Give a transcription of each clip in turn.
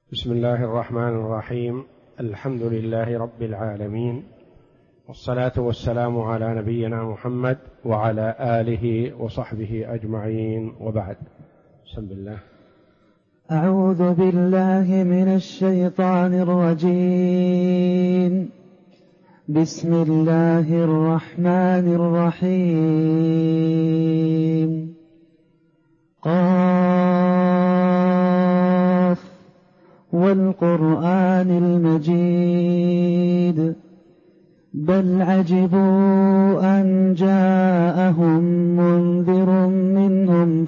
بسم الله الرحمن الرحيم. الحمد لله رب العالمين، والصلاة والسلام على نبينا محمد وعلى آله وصحبه أجمعين، وبعد. بسم الله. أعوذ بالله من الشيطان الرجيم. بسم الله الرحمن الرحيم. قاف والقرآن المجيد بل عجبوا أن جاءهم منذر منهم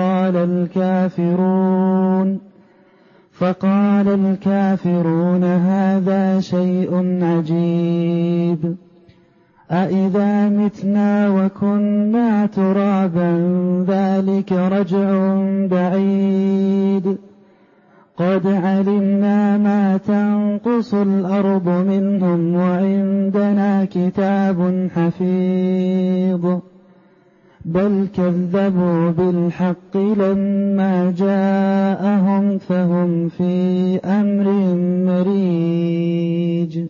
فقال الكافرون هذا شيء عجيب أإذا متنا وكنا ترابا ذلك رجع بعيد قد علمنا ما تنقص الأرض منهم وعندنا كتاب حفيظ بل كذبوا بالحق لما جاءهم فهم في أمر مريج.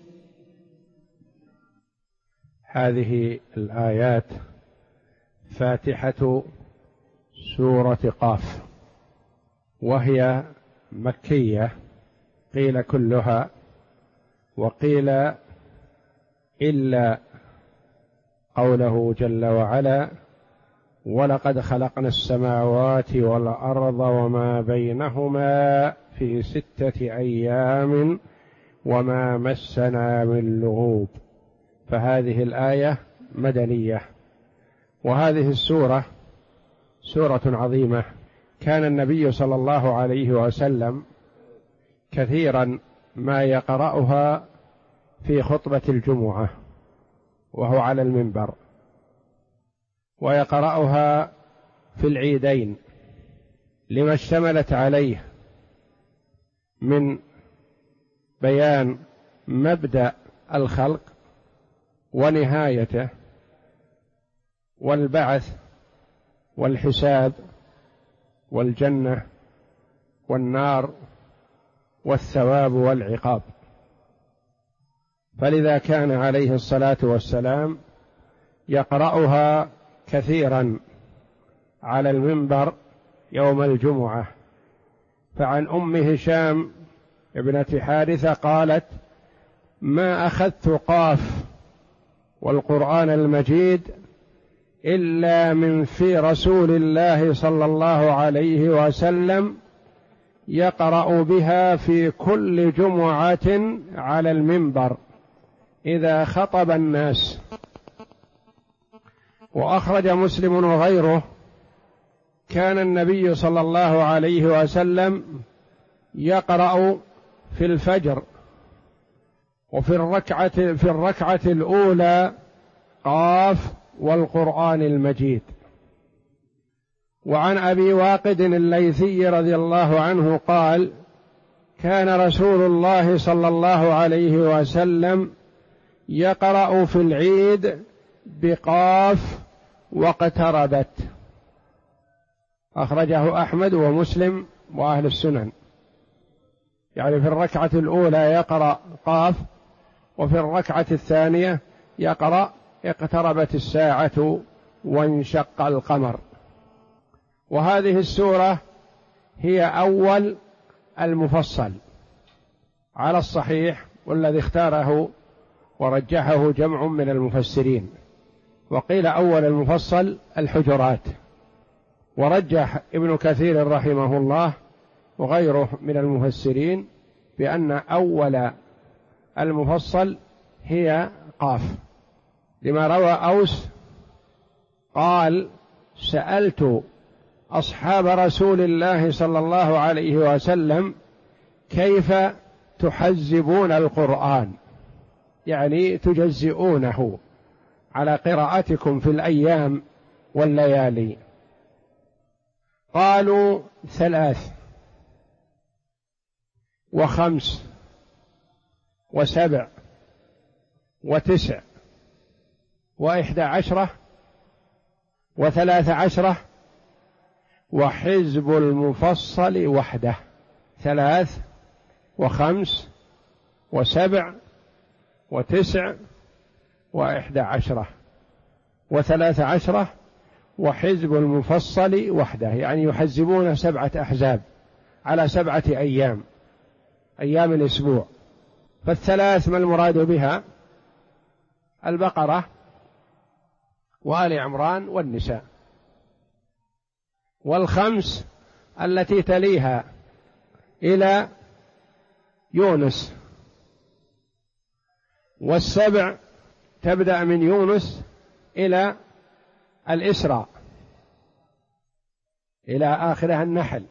هذه الآيات فاتحة سورة قاف، وهي مكية، قيل كلها وقيل إلا قوله جل وعلا ولقد خلقنا السماوات والأرض وما بينهما في 6 أيام وما مسنا من لغوب. فهذه الآية مدنية. وهذه السورة سورة عظيمة، كان النبي صلى الله عليه وسلم كثيرا ما يقرأها في خطبة الجمعة وهو على المنبر، ويقرأها في العيدين لما اشتملت عليه من بيان مبدأ الخلق ونهايته والبعث والحساب والجنة والنار والثواب والعقاب. فلذا كان عليه الصلاة والسلام يقرأها كثيرا على المنبر يوم الجمعة. فعن أم هشام ابنة حارثة قالت: ما أخذت قاف والقرآن المجيد إلا من في رسول الله صلى الله عليه وسلم يقرأ بها في كل جمعة على المنبر إذا خطب الناس. وأخرج مسلم وغيره: كان النبي صلى الله عليه وسلم يقرأ في الفجر وفي الركعة الأولى قاف والقرآن المجيد. وعن أبي واقد الليثي رضي الله عنه قال: كان رسول الله صلى الله عليه وسلم يقرأ في العيد بقاف واقتربت. أخرجه أحمد ومسلم وأهل السنن. يعني في الركعة الأولى يقرأ قاف، وفي الركعة الثانية يقرأ اقتربت الساعة وانشق القمر. وهذه السورة هي أول المفصل على الصحيح، والذي اختاره ورجحه جمع من المفسرين. وقيل أول المفصل الحجرات، ورجح ابن كثير رحمه الله وغيره من المفسرين بأن أول المفصل هي قاف، لما روى أوس قال: سألت أصحاب رسول الله صلى الله عليه وسلم كيف تحزبون القرآن، يعني تجزئونه على قراءتكم في الأيام والليالي. قالوا 3 و5 و7 و9 و11 و13 وحزب المفصل وحده. 3 وخمس وسبع وتسع وإحدى عشرة وثلاث عشرة وحزب المفصل وحده، يعني يحزبون 7 أحزاب على 7 أيام، أيام الأسبوع. فالثلاث ما المراد بها؟ البقرة وآل عمران والنساء. والخمس التي تليها إلى يونس. والسبع تبدأ من يونس إلى الإسراء إلى آخرها النحل.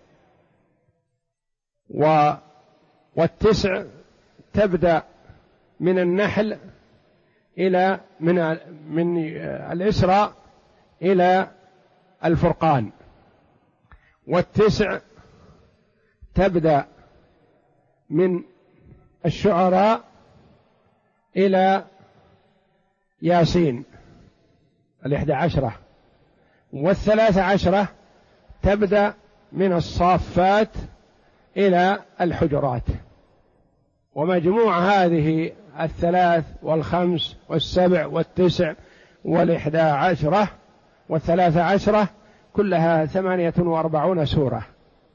والتسع تبدأ من النحل إلى من الإسراء إلى الفرقان. والتسع تبدأ من الشعراء إلى ياسين 11. والثلاث عشرة تبدأ من الصافات إلى الحجرات. ومجموع هذه الثلاث والخمس والسبع والتسع والإحدى عشرة والثلاث عشرة كلها 48 سورة.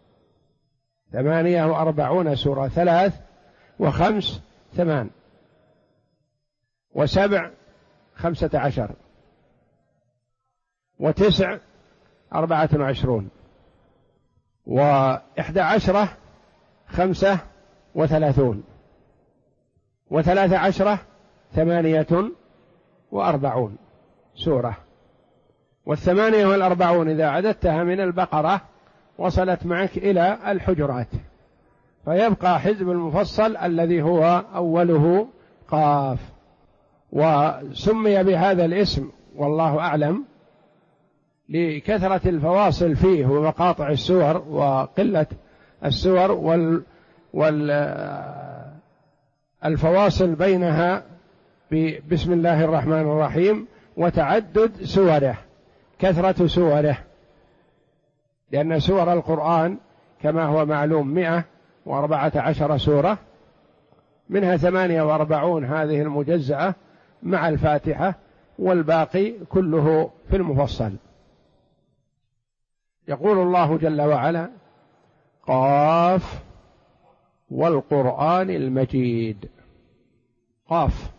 48 سورة، 3 و5 8 و7 15 و9 24 و11 35 و13 48 سورة. 48 إذا عددتها من البقرة وصلت معك إلى الحجرات، فيبقى حزب المفصل الذي هو أوله قاف. وسمي بهذا الاسم والله أعلم لكثرة الفواصل فيه ومقاطع السور وقلة السور والفواصل بينها بسم الله الرحمن الرحيم، وتعدد سوره، كثرة سوره، لأن سور القرآن كما هو معلوم 114 سورة، منها 48 هذه المجزأة مع الفاتحة، والباقي كله في المفصل. يقول الله جل وعلا: قاف والقرآن المجيد. قاف.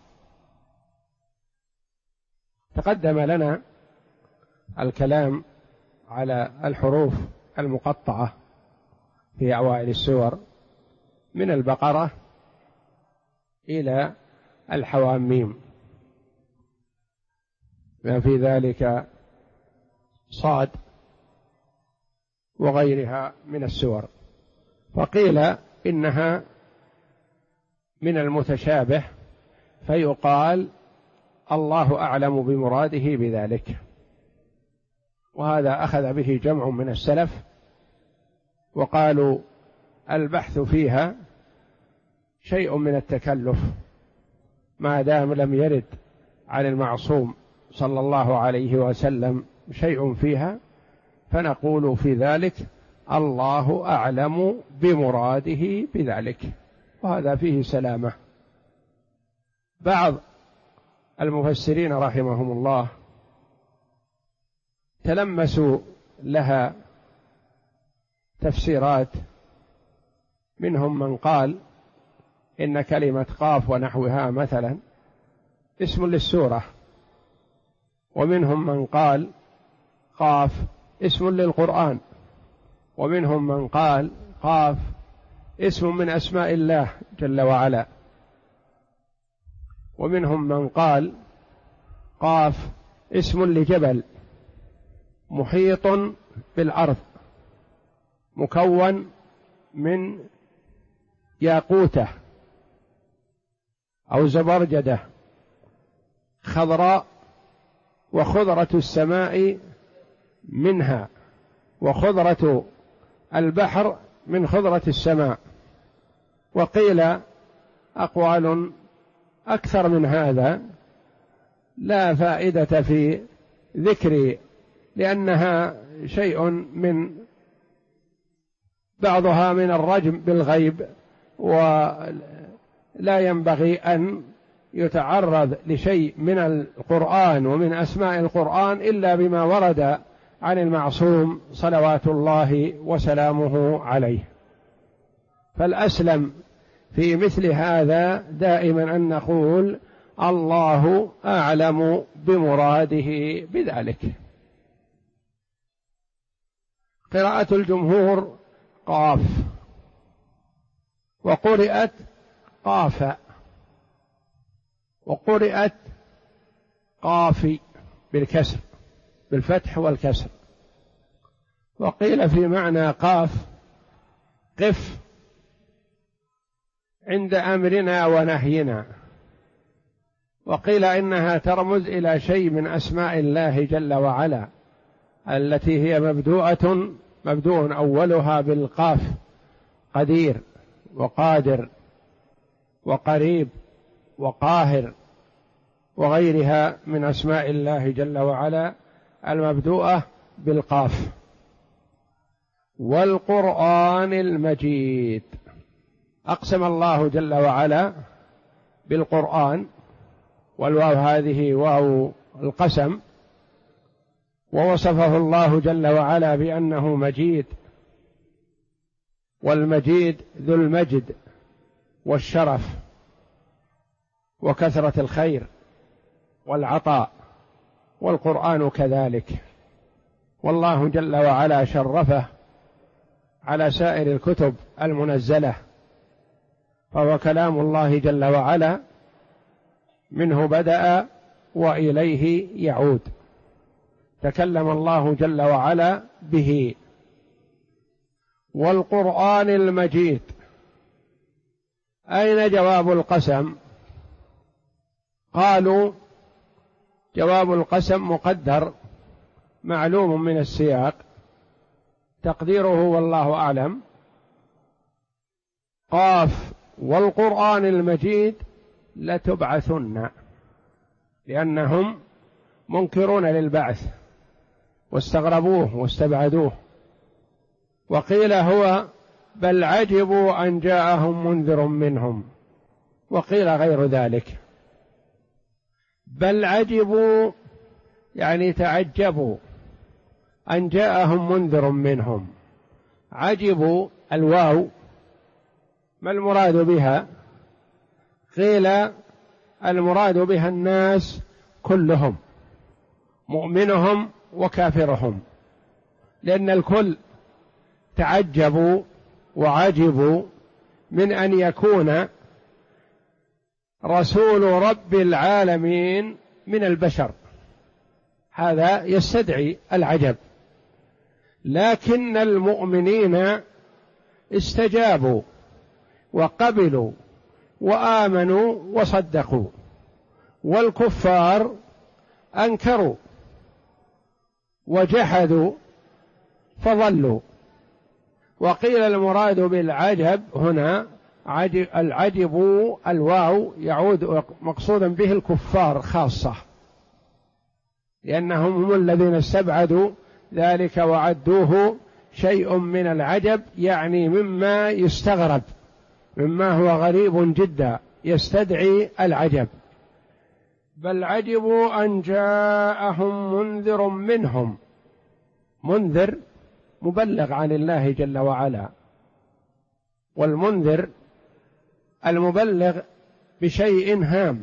تقدم لنا الكلام على الحروف المقطعة في أوائل السور من البقرة إلى الحواميم، ما في ذلك صاد وغيرها من السور. فقيل إنها من المتشابه، فيقال الله أعلم بمراده بذلك، وهذا أخذ به جمع من السلف، وقالوا البحث فيها شيء من التكلف ما دام لم يرد عن المعصوم صلى الله عليه وسلم شيء فيها، فنقول في ذلك الله أعلم بمراده بذلك، وهذا فيه سلامة. بعض المفسرين رحمهم الله تلمسوا لها تفسيرات، منهم من قال إن كلمة قاف ونحوها مثلا اسم للسورة، ومنهم من قال قاف اسم للقرآن، ومنهم من قال قاف اسم من أسماء الله جل وعلا، ومنهم من قال قاف اسم لجبل محيط بالأرض مكون من ياقوتة أو زبرجدة خضراء، وخضرة السماء منها، وخضرة البحر من خضرة السماء. وقيل أقوال أكثر من هذا لا فائدة في ذكر، لأنها شيء من بعضها من الرجم بالغيب ولا ينبغي أن يتعرض لشيء من القرآن ومن أسماء القرآن إلا بما ورد عن المعصوم صلوات الله وسلامه عليه. فالأسلم في مثل هذا دائما أن نقول الله أعلم بمراده بذلك. قراءة الجمهور قاف، وقرئت قاف، وقرئت قافي بالكسر، بالفتح والكسر. وقيل في معنى قاف قف عند أمرنا ونهينا، وقيل إنها ترمز إلى شيء من أسماء الله جل وعلا التي هي مبدوء أولها بالقاف، قدير وقادر وقريب وقاهر وغيرها من أسماء الله جل وعلا المبدوءة بالقاف. والقرآن المجيد، أقسم الله جل وعلا بالقرآن، والواو هذه واو القسم، ووصفه الله جل وعلا بأنه مجيد، والمجيد ذو المجد والشرف وكثرة الخير والعطاء، والقرآن كذلك. والله جل وعلا شرفه على سائر الكتب المنزلة، فهو كلام الله جل وعلا، منه بدأ وإليه يعود، تكلم الله جل وعلا به. والقرآن المجيد، أين جواب القسم؟ قالوا جواب القسم مقدر معلوم من السياق، تقديره والله أعلم: قاف والقرآن المجيد لتبعثن، لأنهم منكرون للبعث واستغربوه واستبعدوه. وقيل هو بل عجبوا أن جاءهم منذر منهم، وقيل غير ذلك. بل عجبوا يعني تعجبوا أن جاءهم منذر منهم. عجبوا الواو ما المراد بها؟ قيل المراد بها الناس كلهم، مؤمنهم وكافرهم، لأن الكل تعجبوا وعجبوا من أن يكون رسول رب العالمين من البشر، هذا يستدعي العجب. لكن المؤمنين استجابوا وقبلوا وآمنوا وصدقوا، والكفار أنكروا وجحدوا فضلوا. وقيل المراد بالعجب هنا العجب الواو يعود مقصودا به الكفار خاصة، لأنهم هم الذين استبعدوا ذلك وعدوه شيء من العجب، يعني مما يستغرب، مما هو غريب جدا يستدعي العجب. بل عجبوا أن جاءهم منذر منهم. منذر مبلغ عن الله جل وعلا، والمنذر المبلغ بشيء هام،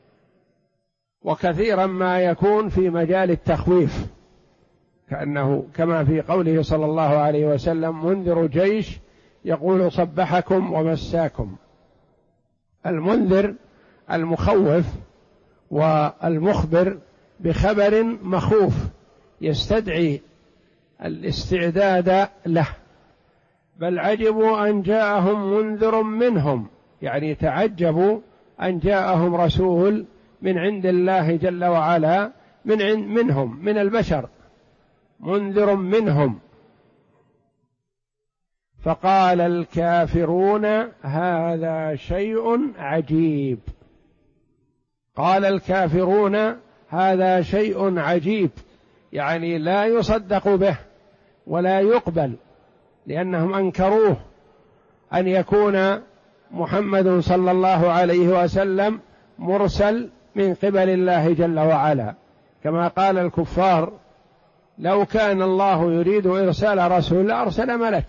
وكثيرا ما يكون في مجال التخويف، كأنه كما في قوله صلى الله عليه وسلم: منذر جيش يقول صبحكم ومساكم. المنذر المخوف والمخبر بخبر مخوف يستدعي الاستعداد له. بل عجبوا أن جاءهم منذر منهم، يعني تعجبوا أن جاءهم رسول من عند الله جل وعلا منهم من البشر، منذر منهم. فقال الكافرون هذا شيء عجيب. قال الكافرون هذا شيء عجيب، يعني لا يصدق به ولا يقبل، لأنهم أنكروه أن يكون محمد صلى الله عليه وسلم مرسل من قبل الله جل وعلا، كما قال الكفار: لو كان الله يريد إرسال رسول لأرسل ملك،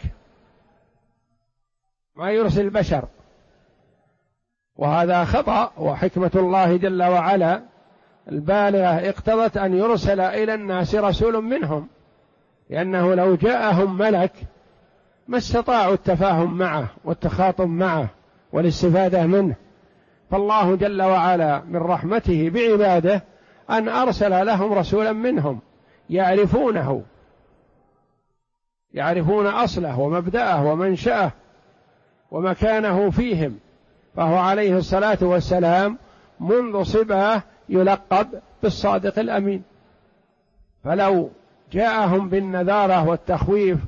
ما يرسل بشر. وهذا خطأ، وحكمة الله جل وعلا البالغة اقتضت أن يرسل إلى الناس رسول منهم، لأنه لو جاءهم ملك ما استطاعوا التفاهم معه والتخاطب معه والاستفادة منه. فالله جل وعلا من رحمته بعباده أن أرسل لهم رسولا منهم يعرفونه، يعرفون أصله ومبدأه ومنشأه ومكانه فيهم. فهو عليه الصلاة والسلام منذ صباه يلقب بالصادق الأمين، فلو جاءهم بالنذارة والتخويف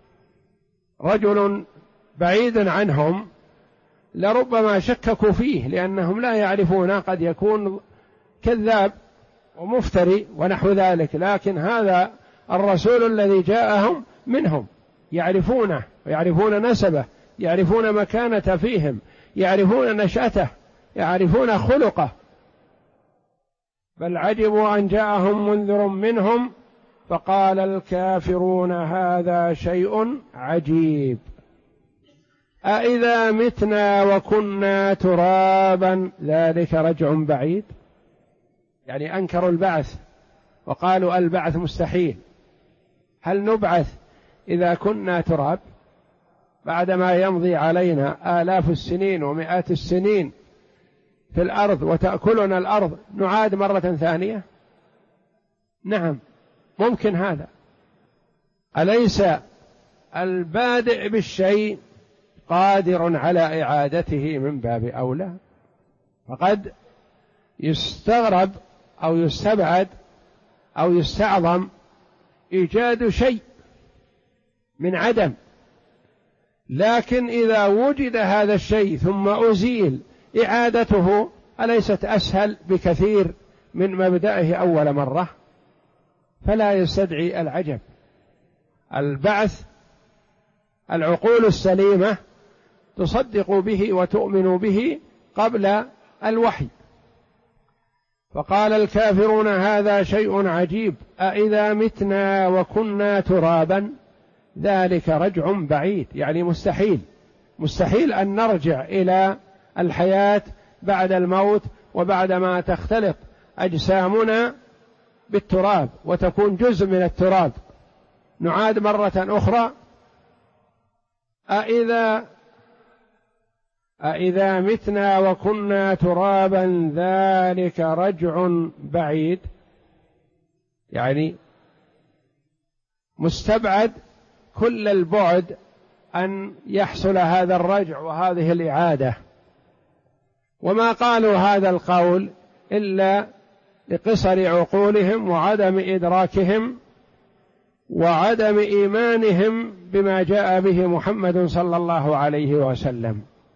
رجل بعيد عنهم لربما شككوا فيه، لأنهم لا يعرفون، قد يكون كذاب ومفتري ونحو ذلك. لكن هذا الرسول الذي جاءهم منهم يعرفونه ويعرفون نسبه، يعرفون مكانة فيهم، يعرفون نشأته، يعرفون خلقه. بل عجبوا أن جاءهم منذر منهم فقال الكافرون هذا شيء عجيب أإذا متنا وكنا ترابا ذلك رجع بعيد. يعني أنكروا البعث وقالوا البعث مستحيل. هل نبعث إذا كنا تراب بعدما يمضي علينا آلاف السنين ومئات السنين في الأرض وتأكلنا الأرض نعاد مرة ثانية؟ نعم ممكن هذا. أليس البادئ بالشيء قادر على إعادته من باب أولى؟ فقد يستغرب أو يستبعد أو يستعظم إيجاد شيء من عدم، لكن إذا وجد هذا الشيء ثم أزيل إعادته أليست أسهل بكثير من مبدأه أول مرة؟ فلا يستدعي العجب. البعث العقول السليمة تصدق به وتؤمن به قبل الوحي. فقال الكافرون هذا شيء عجيب أإذا متنا وكنا ترابا ذلك رجع بعيد. يعني مستحيل أن نرجع إلى الحياة بعد الموت وبعدما تختلط أجسامنا بالتراب وتكون جزء من التراب نعاد مرة أخرى. أإذا متنا وكنا ترابا ذلك رجع بعيد. يعني مستبعد كل البعد أن يحصل هذا الرجع وهذه الإعادة. وما قالوا هذا القول إلا لقصر عقولهم وعدم إدراكهم وعدم إيمانهم بما جاء به محمد صلى الله عليه وسلم،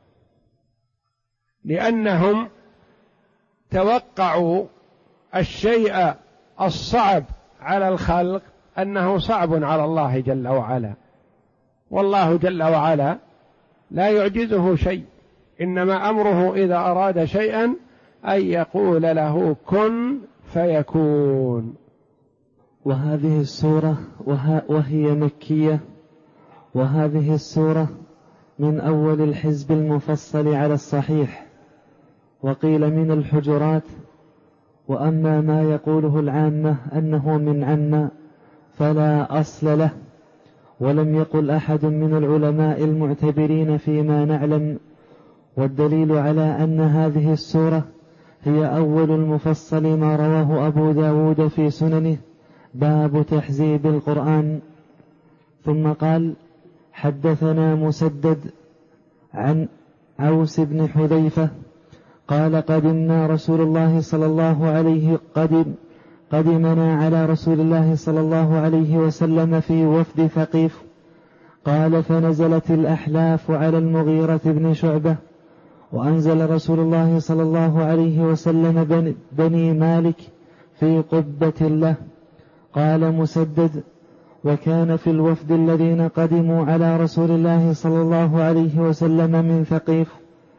لأنهم توقعوا الشيء الصعب على الخلق أنه صعب على الله جل وعلا، والله جل وعلا لا يعجزه شيء، إنما أمره إذا أراد شيئا أن يقول له كن فيكون. وهذه السورة وهي مكية، وهذه السورة من أول الحزب المفصل على الصحيح، وقيل من الحجرات. وأما ما يقوله العامة أنه من عنا فلا أصل له، ولم يقل أحد من العلماء المعتبرين فيما نعلم. والدليل على أن هذه السورة هي أول المفصل ما رواه أبو داود في سننه باب تحزيب القرآن. ثم قال حدثنا مسدد عن عوس بن حذيفة قال قدمنا على رسول الله صلى الله عليه وسلم في وفد ثقيف. قال فنزلت الأحلاف على المغيرة بن شعبة، وأنزل رسول الله صلى الله عليه وسلم بني مالك في قبة له. قال مسدد وكان في الوفد الذين قدموا على رسول الله صلى الله عليه وسلم من ثقيف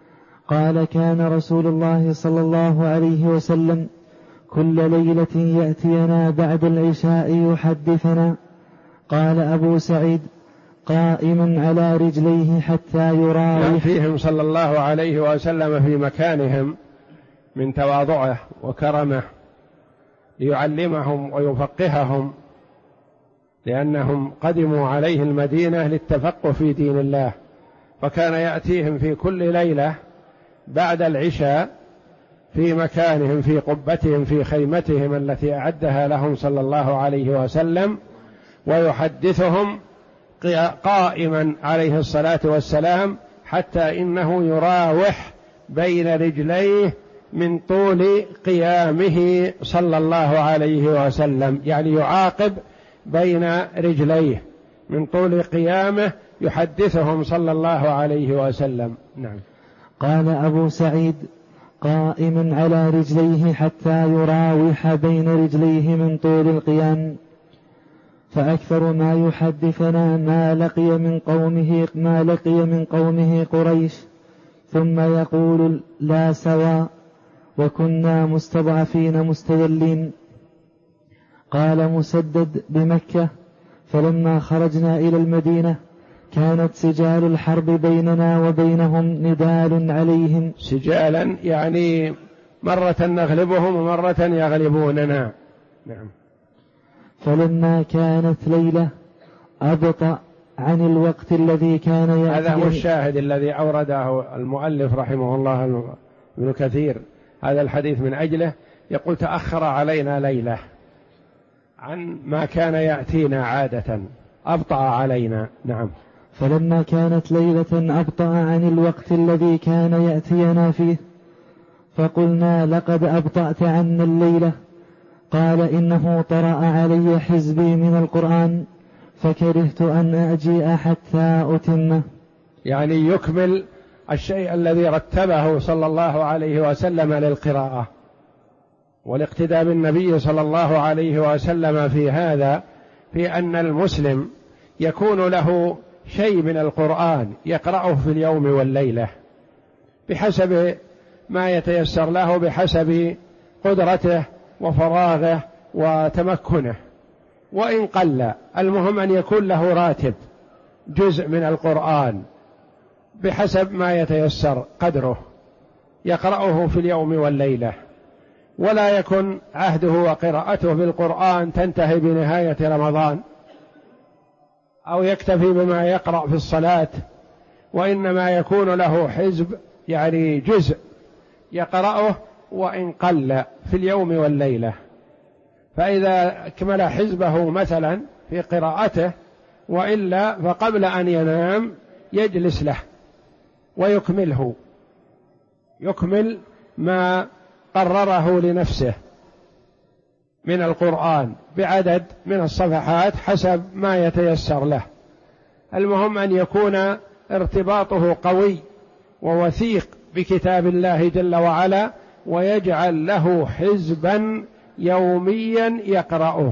قال كان رسول الله صلى الله عليه وسلم كل ليلة يأتينا بعد العشاء يحدثنا. قال أبو سعيد قائما على رجليه حتى يراوح. فيهم صلى الله عليه وسلم في مكانهم من تواضعه وكرمه ليعلمهم ويفقههم، لأنهم قدموا عليه المدينة للتفقه في دين الله، فكان يأتيهم في كل ليلة بعد العشاء في مكانهم في قبتهم في خيمتهم التي أعدها لهم صلى الله عليه وسلم، ويحدثهم قائما عليه الصلاة والسلام، حتى إنه يراوح بين رجليه من طول قيامه صلى الله عليه وسلم، يعني يعاقب بين رجليه من طول قيامه يحدثهم صلى الله عليه وسلم. نعم. قال أبو سعيد قائما على رجليه حتى يراوح بين رجليه من طول القيام. فأكثر ما يحدثنا ما لقي من قومه قريش، ثم يقول لا سواء، وكنا مستضعفين مستذلين. قال مسدد بمكة فلما خرجنا إلى المدينة كانت سجال الحرب بيننا وبينهم ندال عليهم. سجالا يعني مرة نغلبهم ومرة يغلبوننا. نعم. فلما كانت ليلة أبطأ عن الوقت الذي كان يأتي. هذا هو الشاهد الذي أورده المؤلف رحمه الله ابن كثير هذا الحديث من أجله، يقول تأخر علينا ليلة عن ما كان يأتينا عادة، أبطأ علينا. نعم. فلما كانت ليلة أبطأ عن الوقت الذي كان يأتينا فيه فقلنا لقد أبطأت عنا الليلة. قال إنه طرأ علي حزبي من القرآن فكرهت أن أجيء حتى أتمه، يعني يكمل الشيء الذي رتبه صلى الله عليه وسلم للقراءة والاقتداء بالنبي صلى الله عليه وسلم في هذا، في أن المسلم يكون له شيء من القرآن يقرأه في اليوم والليلة بحسب ما يتيسر له، بحسب قدرته وفراغه وتمكنه، وإن قل المهم أن يكون له راتب جزء من القرآن بحسب ما يتيسر قدره يقرأه في اليوم والليلة، ولا يكن عهده وقراءته بالقرآن تنتهي بنهاية رمضان أو يكتفي بما يقرأ في الصلاة، وإنما يكون له حزب يعني جزء يقرأه وإن قل في اليوم والليلة. فإذا أكمل حزبه مثلا في قراءته وإلا فقبل أن ينام يجلس له ويكمله، يكمل ما قرره لنفسه من القرآن بعدد من الصفحات حسب ما يتيسر له. المهم أن يكون ارتباطه قوي ووثيق بكتاب الله جل وعلا، ويجعل له حزبا يوميا يقرأه.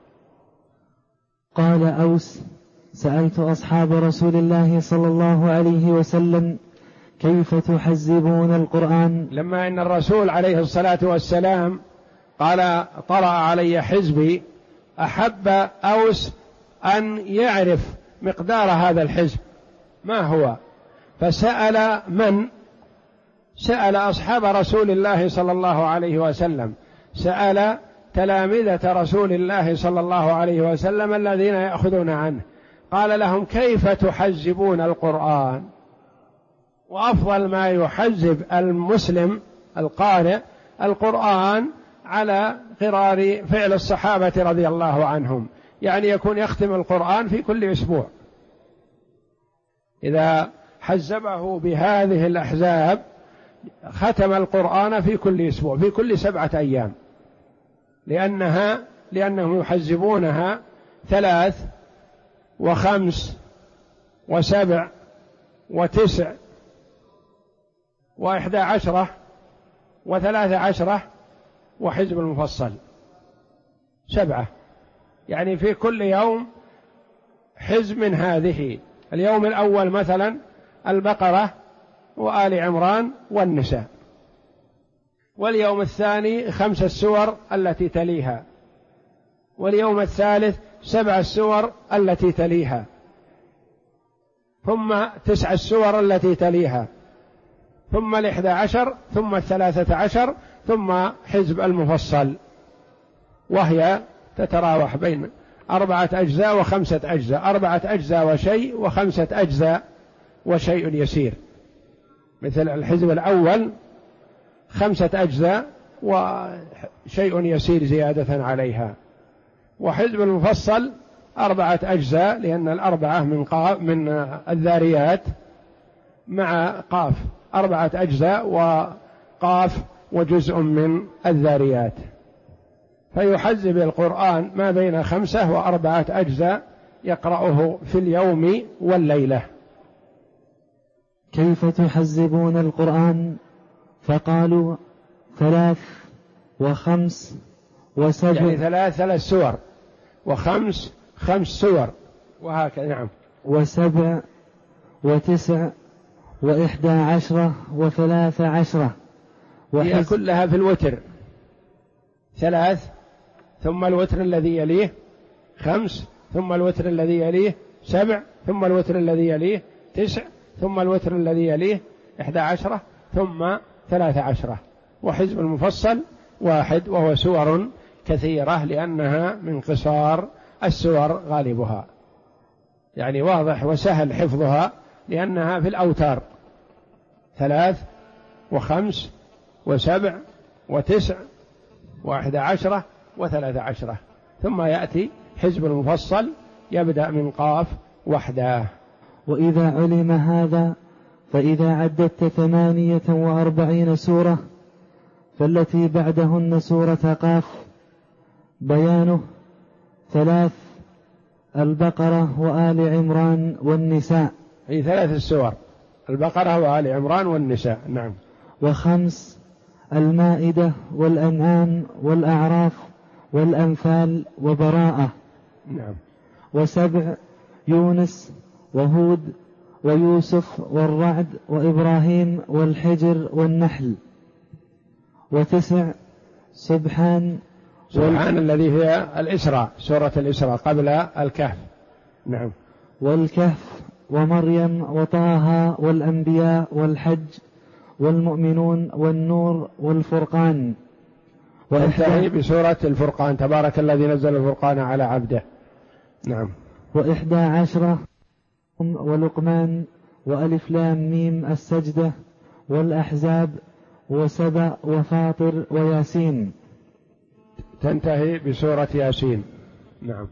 قال أوس سألت أصحاب رسول الله صلى الله عليه وسلم كيف تحزبون القرآن؟ لما إن الرسول عليه الصلاة والسلام قال طرأ علي حزبي، أحب أوس أن يعرف مقدار هذا الحزب ما هو، فسأل من؟ سأل أصحاب رسول الله صلى الله عليه وسلم، سأل تلامذة رسول الله صلى الله عليه وسلم الذين يأخذون عنه، قال لهم كيف تحزبون القرآن؟ وأفضل ما يحزب المسلم القارئ القرآن على غرار فعل الصحابة رضي الله عنهم، يعني يكون يختم القرآن في كل أسبوع. إذا حزبه بهذه الأحزاب ختم القرآن في كل أسبوع في كل 7 أيام، لأنهم يحزبونها 3 و5 و7 و9 و11 و13 وحزب المفصل 7، يعني في كل يوم حزب من هذه. اليوم الأول مثلا البقرة وآل عمران والنساء. واليوم الثاني 5 السور التي تليها، واليوم الثالث 7 السور التي تليها، ثم 9 السور التي تليها، ثم 11، ثم 13، ثم حزب المفصل، وهي تتراوح بين 4 أجزاء و5 أجزاء، 4 أجزاء وشيء، و5 أجزاء وشيء يسير. مثل الحزب الأول 5 أجزاء وشيء يسير زيادة عليها، وحزب المفصل 4 أجزاء، لأن الأربعة من الذاريات مع قاف، 4 أجزاء وقاف وجزء من الذاريات، فيحزب القرآن ما بين 5 و4 أجزاء يقرأه في اليوم والليلة. كيف تحزبون القرآن؟ فقالوا 3 و5 و7، يعني 3 سور، و5 5 سور، وهكذا. نعم. و7 و9 و11 و13، هي كلها في الوتر، 3 ثم الوتر الذي يليه 5 ثم الوتر الذي يليه 7 ثم الوتر الذي يليه 9 ثم الوتر الذي يليه 11 ثم 13. وحزب المفصل 1 وهو سور كثيرة لأنها من قصار السور غالبها، يعني واضح وسهل حفظها لأنها في الأوتار 3 و5 و7 و9 و11 و13. ثم يأتي حزب المفصل يبدأ من قاف وحده. وإذا علم هذا فإذا عددت 48 سورة فالتي بعدهن سورة قاف بيانه 3 البقرة وآل عمران والنساء، هي 3 السور، البقرة وآل عمران والنساء. نعم. و5 المائدة والأنعام والأعراف والأنفال وبراءة. نعم. و7 يونس وهود ويوسف والرعد وإبراهيم والحجر والنحل. و9 سبحان الذي هي الإسراء، سورة الإسراء قبل الكهف. نعم. والكهف ومريم وطه والأنبياء والحج والمؤمنون والنور والفرقان. وانتهي بسورة الفرقان، تبارك الذي نزل الفرقان على عبده. نعم. 11 ولقمان وألف لام ميم السجدة والأحزاب وسبأ وفاطر وياسين، تنتهي بسورة ياسين. نعم.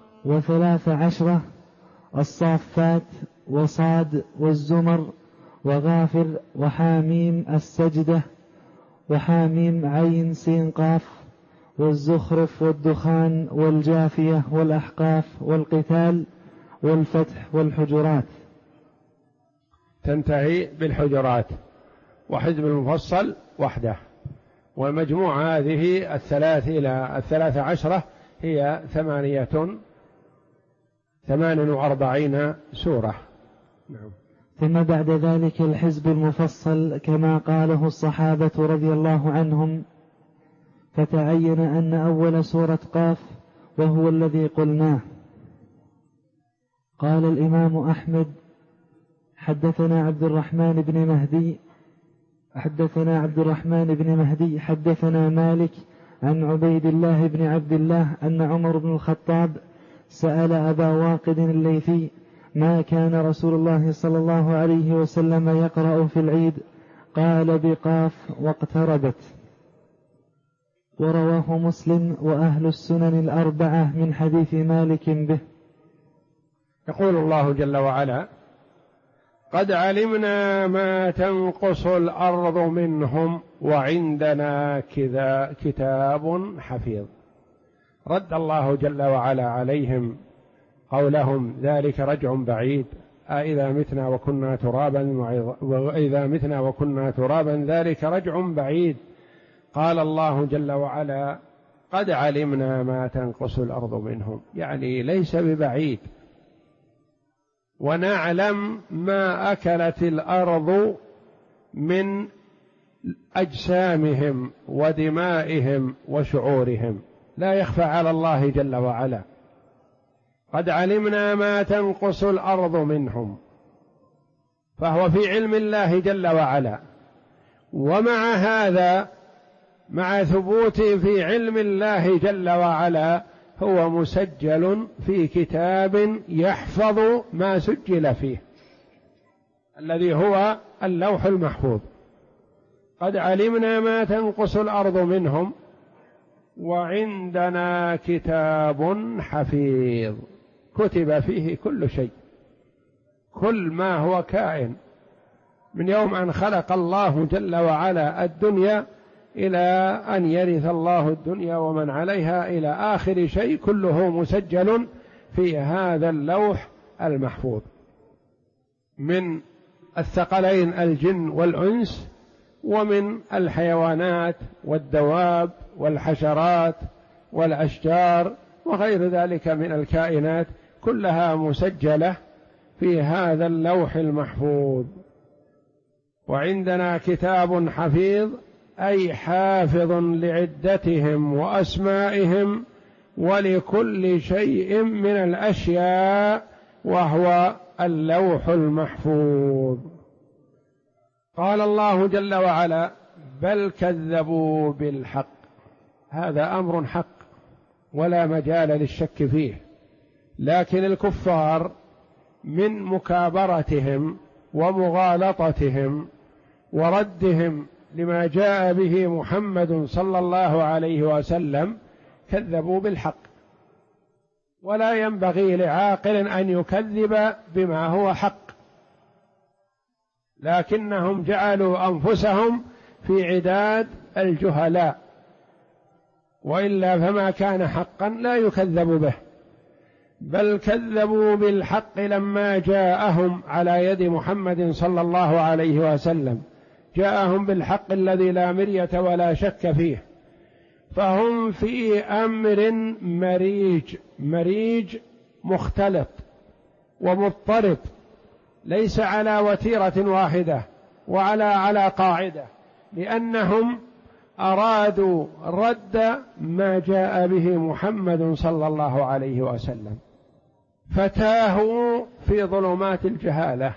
13 الصافات وصاد والزمر وغافر وحاميم السجدة وحاميم عين سين قاف والزخرف والدخان والجافية والأحقاف والقتال والفتح والحجرات، تنتهي بالحجرات. وحزب المفصل وحده. والمجموع هذه 3 إلى 13 هي 48 سورة. نعم. ثم بعد ذلك الحزب المفصل كما قاله الصحابة رضي الله عنهم، فتعين أن أول سورة قاف وهو الذي قلناه. قال الإمام أحمد حدثنا عبد الرحمن بن مهدي حدثنا مالك عن عبيد الله بن عبد الله أن عمر بن الخطاب سأل أبا واقد الليثي ما كان رسول الله صلى الله عليه وسلم يقرأ في العيد؟ قال بقاف واقتربت. ورواه مسلم وأهل السنن الأربعة من حديث مالك به. يقول الله جل وعلا: قد علمنا ما تنقص الأرض منهم وعندنا كتاب حفيظ. رد الله جل وعلا عليهم قولهم ذلك رجع بعيد، أإذا متنا وكنا ترابا وإذا متنا وكنا ترابا ذلك رجع بعيد. قال الله جل وعلا: قد علمنا ما تنقص الأرض منهم، يعني ليس ببعيد، ونعلم ما أكلت الأرض من أجسامهم ودمائهم وشعورهم، لا يخفى على الله جل وعلا. قد علمنا ما تنقص الأرض منهم، فهو في علم الله جل وعلا. ومع هذا، مع ثبوته في علم الله جل وعلا، هو مسجل في كتاب يحفظ ما سجل فيه، الذي هو اللوح المحفوظ. قد علمنا ما تنقص الأرض منهم وعندنا كتاب حفيظ كتب فيه كل شيء، كل ما هو كائن من يوم أن خلق الله جل وعلا الدنيا إلى أن يرث الله الدنيا ومن عليها إلى آخر شيء، كله مسجل في هذا اللوح المحفوظ، من الثقلين الجن والإنس، ومن الحيوانات والدواب والحشرات والأشجار وغير ذلك من الكائنات، كلها مسجلة في هذا اللوح المحفوظ. وعندنا كتاب حفيظ أي حافظ لعدتهم وأسمائهم ولكل شيء من الأشياء، وهو اللوح المحفوظ. قال الله جل وعلا: بل كذبوا بالحق. هذا أمر حق ولا مجال للشك فيه، لكن الكفار من مكابرتهم ومغالطتهم وردهم لما جاء به محمد صلى الله عليه وسلم كذبوا بالحق، ولا ينبغي لعاقل أن يكذب بما هو حق، لكنهم جعلوا أنفسهم في عداد الجهلاء، وإلا فما كان حقا لا يكذب به. بل كذبوا بالحق لما جاءهم على يد محمد صلى الله عليه وسلم، جاءهم بالحق الذي لا مرية ولا شك فيه، فهم في أمر مريج مختلط ومضطرب، ليس على وتيرة واحدة على قاعدة، لأنهم أرادوا رد ما جاء به محمد صلى الله عليه وسلم، فتاهوا في ظلمات الجهالة،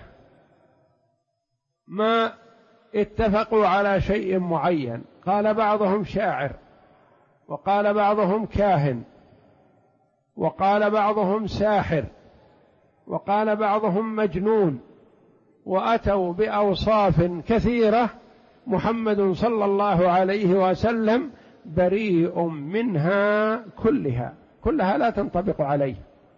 ما اتفقوا على شيء معين. قال بعضهم شاعر، وقال بعضهم كاهن، وقال بعضهم ساحر، وقال بعضهم مجنون، وأتوا بأوصاف كثيرة محمد صلى الله عليه وسلم بريء منها كلها لا تنطبق عليه،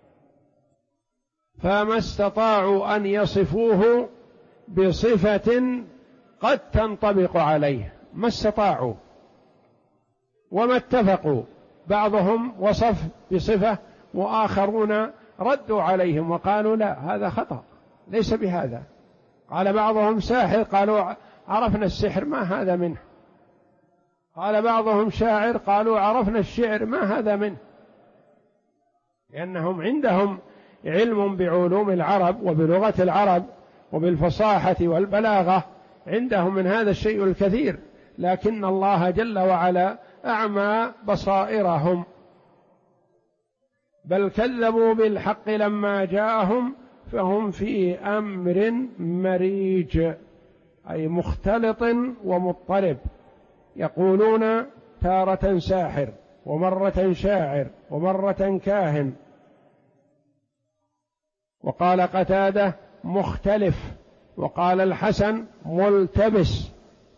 فما استطاعوا أن يصفوه بصفة قد تنطبق عليه، ما استطاعوا وما اتفقوا. بعضهم وصف بصفة وآخرون ردوا عليهم وقالوا لا، هذا خطأ، ليس بهذا. قال بعضهم ساحر، قالوا عرفنا السحر ما هذا منه. قال بعضهم شاعر، قالوا عرفنا الشعر ما هذا منه، لأنهم عندهم علم بعلوم العرب وبلغة العرب وبالفصاحة والبلاغة، عندهم من هذا الشيء الكثير، لكن الله جل وعلا أعمى بصائرهم. بل كذبوا بالحق لما جاءهم فهم في أمر مريج، أي مختلط ومضطرب، يقولون تارة ساحر ومرة شاعر ومرة كاهن. وقال قتادة مختلف، وقال الحسن ملتبس،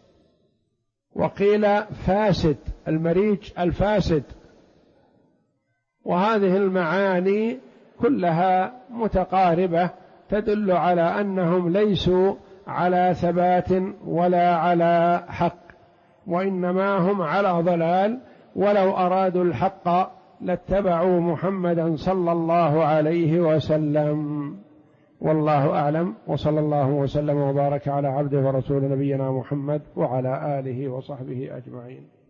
وقيل فاسد، المريج الفاسد. وهذه المعاني كلها متقاربة تدل على أنهم ليسوا على ثبات ولا على حق، وإنما هم على ضلال، ولو أرادوا الحق لاتبعوا محمدا صلى الله عليه وسلم. والله أعلم، وصلى الله وسلم وبارك على عبده ورسول نبينا محمد وعلى آله وصحبه أجمعين.